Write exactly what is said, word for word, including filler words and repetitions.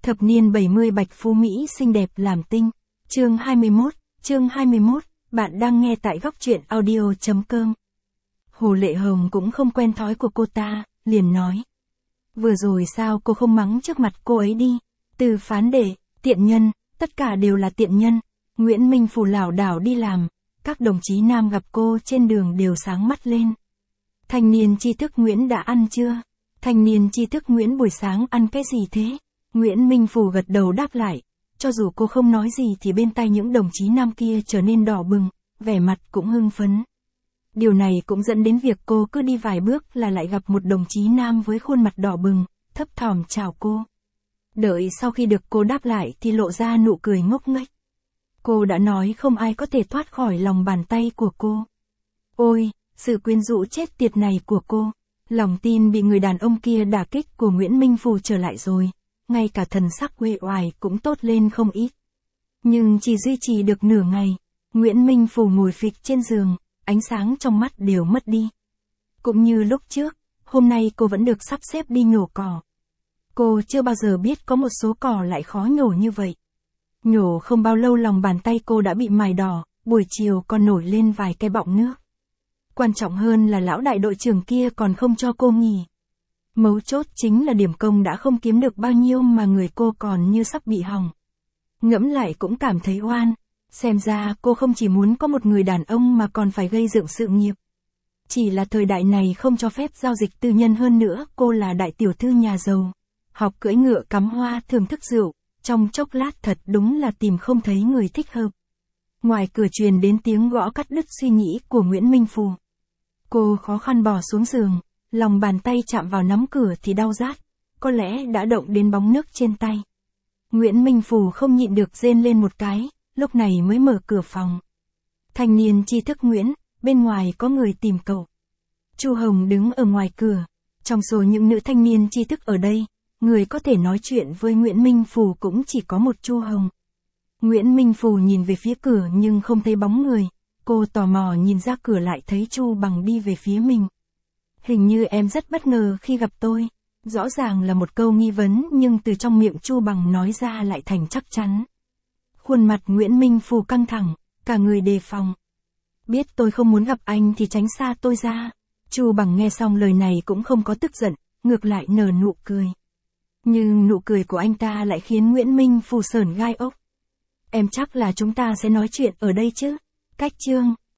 Thập niên bảy mươi Bạch Phú Mỹ xinh đẹp làm tinh. Chương hai mươi mốt, chương hai mươi mốt, bạn đang nghe tại góc truyện audio chấm com. Hồ Lệ Hồng cũng không quen thói của cô ta, liền nói. Vừa rồi sao cô không mắng trước mặt cô ấy đi? Từ phán đệ, tiện nhân, tất cả đều là tiện nhân. Nguyễn Minh Phù lảo đảo đi làm, các đồng chí nam gặp cô trên đường đều sáng mắt lên. Thanh niên tri thức Nguyễn đã ăn chưa? Thanh niên tri thức Nguyễn buổi sáng ăn cái gì thế? Nguyễn Minh Phù gật đầu đáp lại, cho dù cô không nói gì thì bên tai những đồng chí nam kia trở nên đỏ bừng, vẻ mặt cũng hưng phấn. Điều này cũng dẫn đến việc cô cứ đi vài bước là lại gặp một đồng chí nam với khuôn mặt đỏ bừng, thấp thỏm chào cô. Đợi sau khi được cô đáp lại thì lộ ra nụ cười ngốc nghếch. Cô đã nói không ai có thể thoát khỏi lòng bàn tay của cô. Ôi, sự quyến rũ chết tiệt này của cô. Lòng tin bị người đàn ông kia đả kích của Nguyễn Minh Phù trở lại rồi. Ngay cả thần sắc uể oải cũng tốt lên không ít. Nhưng chỉ duy trì được nửa ngày, Nguyễn Minh Phù ngồi phịch trên giường, ánh sáng trong mắt đều mất đi. Cũng như lúc trước, hôm nay cô vẫn được sắp xếp đi nhổ cỏ. Cô chưa bao giờ biết có một số cỏ lại khó nhổ như vậy. Nhổ không bao lâu lòng bàn tay cô đã bị mài đỏ, buổi chiều còn nổi lên vài cái bọng nước. Quan trọng hơn là lão đại đội trưởng kia còn không cho cô nghỉ. Mấu chốt chính là điểm công đã không kiếm được bao nhiêu mà người cô còn như sắp bị hỏng. Ngẫm lại cũng cảm thấy oan, xem ra cô không chỉ muốn có một người đàn ông mà còn phải gây dựng sự nghiệp. Chỉ là thời đại này không cho phép giao dịch tư nhân, hơn nữa cô là đại tiểu thư nhà giàu. Học cưỡi ngựa cắm hoa thưởng thức rượu, trong chốc lát thật đúng là tìm không thấy người thích hợp. Ngoài cửa truyền đến tiếng gõ cắt đứt suy nghĩ của Nguyễn Minh Phù. Cô khó khăn bò xuống giường, lòng bàn tay chạm vào nắm cửa thì đau rát, có lẽ đã động đến bóng nước trên tay. Nguyễn Minh Phù không nhịn được rên lên một cái, lúc này mới mở cửa phòng. Thanh niên tri thức Nguyễn, bên ngoài có người tìm cậu. Chu Hồng đứng ở ngoài cửa, trong số những nữ thanh niên tri thức ở đây, người có thể nói chuyện với Nguyễn Minh Phù cũng chỉ có một Chu Hồng. Nguyễn Minh Phù nhìn về phía cửa nhưng không thấy bóng người, cô tò mò nhìn ra cửa lại thấy Chu Bằng đi về phía mình. Hình như em rất bất ngờ khi gặp tôi. Rõ ràng là một câu nghi vấn nhưng từ trong miệng Chu Bằng nói ra lại thành chắc chắn. Khuôn mặt Nguyễn Minh Phù căng thẳng, cả người đề phòng. Biết tôi không muốn gặp anh thì tránh xa tôi ra. Chu Bằng nghe xong lời này cũng không có tức giận, ngược lại nở nụ cười. Nhưng nụ cười của anh ta lại khiến Nguyễn Minh Phù sởn gai ốc. Em chắc là chúng ta sẽ nói chuyện ở đây chứ? Cách chương.